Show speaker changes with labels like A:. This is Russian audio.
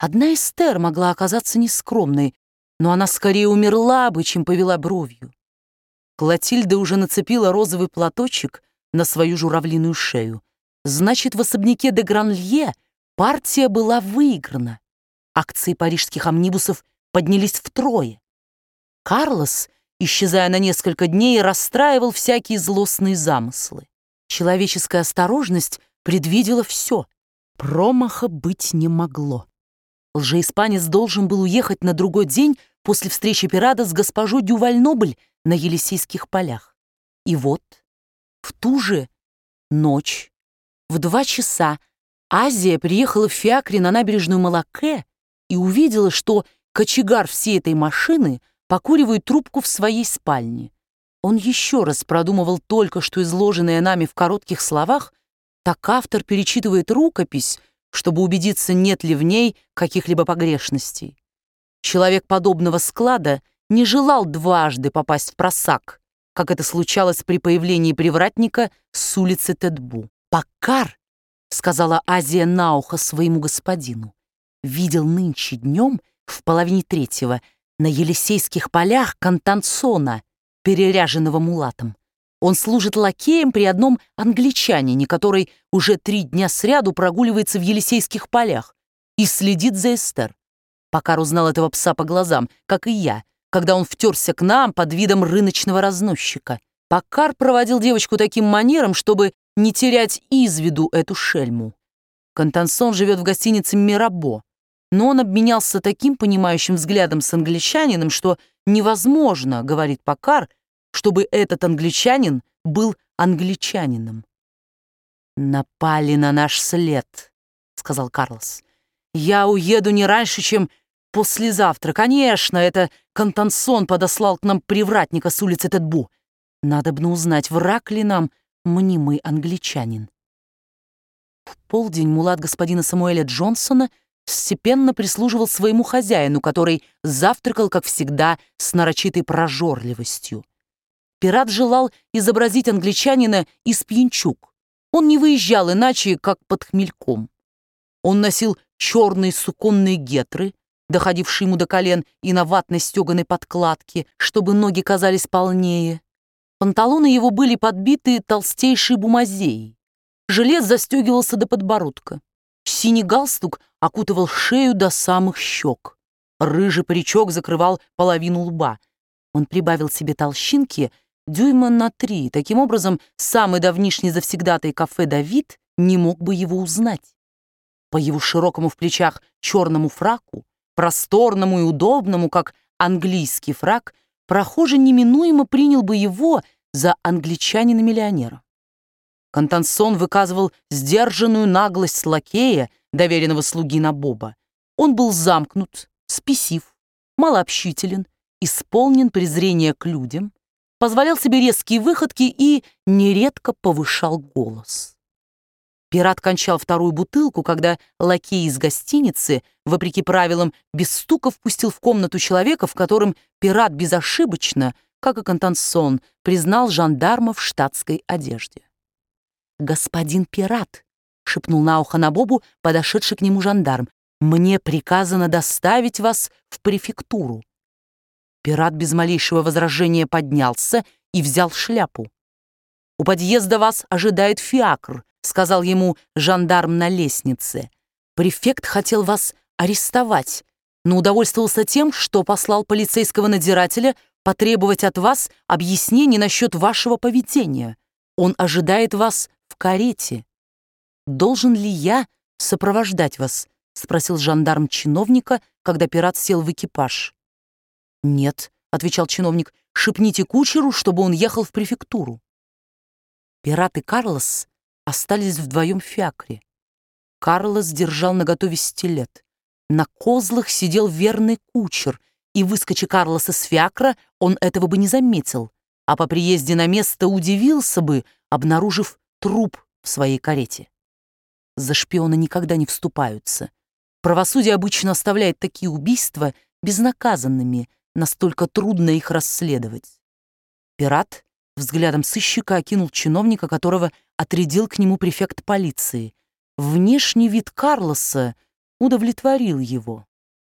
A: Одна Эстер могла оказаться нескромной, но она скорее умерла бы, чем повела бровью. Клотильда уже нацепила розовый платочек на свою журавлиную шею. Значит, в особняке де Гранлье партия была выиграна. Акции парижских омнибусов поднялись втрое. Карлос, исчезая на несколько дней, расстраивал всякие злостные замыслы. Человеческая осторожность предвидела все. Промаха быть не могло. Лжеиспанец должен был уехать на другой день после встречи пирата с госпожой Дюваль-Нобль на Елисейских полях. И вот, в ту же ночь, в 2 часа, Азия приехала в фиакре на набережную Малакке и увидела, что кочегар всей этой машины покуривает трубку в своей спальне. Он еще раз продумывал только что изложенное нами в коротких словах, так автор перечитывает рукопись, чтобы убедиться, нет ли в ней каких-либо погрешностей. Человек подобного склада не желал дважды попасть в просак, как это случалось при появлении привратника с улицы Тетбу. «Паккар», — сказала Азия на ухо своему господину, «видел нынче днем в 2:30 на Елисейских полях Контансона, переряженного мулатом. Он служит лакеем при одном англичанине, который уже 3 дня сряду прогуливается в Елисейских полях и следит за Эстер. Паккар узнал этого пса по глазам, как и я, когда он втерся к нам под видом рыночного разносчика. Паккар проводил девочку таким манером, чтобы не терять из виду эту шельму. Контансон живет в гостинице «Мирабо», но он обменялся таким понимающим взглядом с англичанином, что невозможно, говорит Паккар, чтобы этот англичанин был англичанином. «Напали на наш след», — сказал Карлос. «Я уеду не раньше, чем послезавтра. Конечно, это Контансон подослал к нам привратника с улицы Тетбу. Надобно узнать, враг ли нам мнимый англичанин». В полдень мулат господина Самуэля Джонсона степенно прислуживал своему хозяину, который завтракал, как всегда, с нарочитой прожорливостью. Пират желал изобразить англичанина из пьянчуг. Он не выезжал иначе, как под хмельком. Он носил черные суконные гетры, доходившие ему до колен, и на ватной стеганой подкладке, чтобы ноги казались полнее. Панталоны его были подбиты толстейшей бумазеей. Жилет застегивался до подбородка. Синий галстук окутывал шею до самых щек. Рыжий паричок закрывал половину лба. Он прибавил себе толщинки дюйма на 3. Таким образом, самый давнишний завсегдатай кафе «Давид» не мог бы его узнать. По его широкому в плечах черному фраку, просторному и удобному, как английский фрак, прохожий неминуемо принял бы его за англичанина-миллионера. Контансон выказывал сдержанную наглость лакея, доверенного слуги Набоба. Он был замкнут, спесив, малообщителен, исполнен презрения к людям, позволял себе резкие выходки и нередко повышал голос. Пират кончал 2-ю бутылку, когда лакей из гостиницы, вопреки правилам, без стука впустил в комнату человека, в котором пират безошибочно, как и Контансон, признал жандарма в штатской одежде. «Господин пират», — шепнул на ухо Набобу подошедший к нему жандарм, «мне приказано доставить вас в префектуру». Пират без малейшего возражения поднялся и взял шляпу. «У подъезда вас ожидает фиакр», — сказал ему жандарм на лестнице. «Префект хотел вас арестовать, но удовольствовался тем, что послал полицейского надзирателя потребовать от вас объяснений насчет вашего поведения. Он ожидает вас в карете». «Должен ли я сопровождать вас?» — спросил жандарм чиновника, когда пират сел в экипаж. «Нет», — отвечал чиновник, — «шепните кучеру, чтобы он ехал в префектуру». Пират и Карлос остались вдвоем в фиакре. Карлос держал наготове стилет. На козлах сидел верный кучер, и, выскочи Карлоса с фиакра, он этого бы не заметил, а по приезде на место удивился бы, обнаружив труп в своей карете. За шпиона никогда не вступаются. Правосудие обычно оставляет такие убийства безнаказанными, настолько трудно их расследовать. Пират взглядом сыщика окинул чиновника, которого отрядил к нему префект полиции. Внешний вид Карлоса удовлетворил его.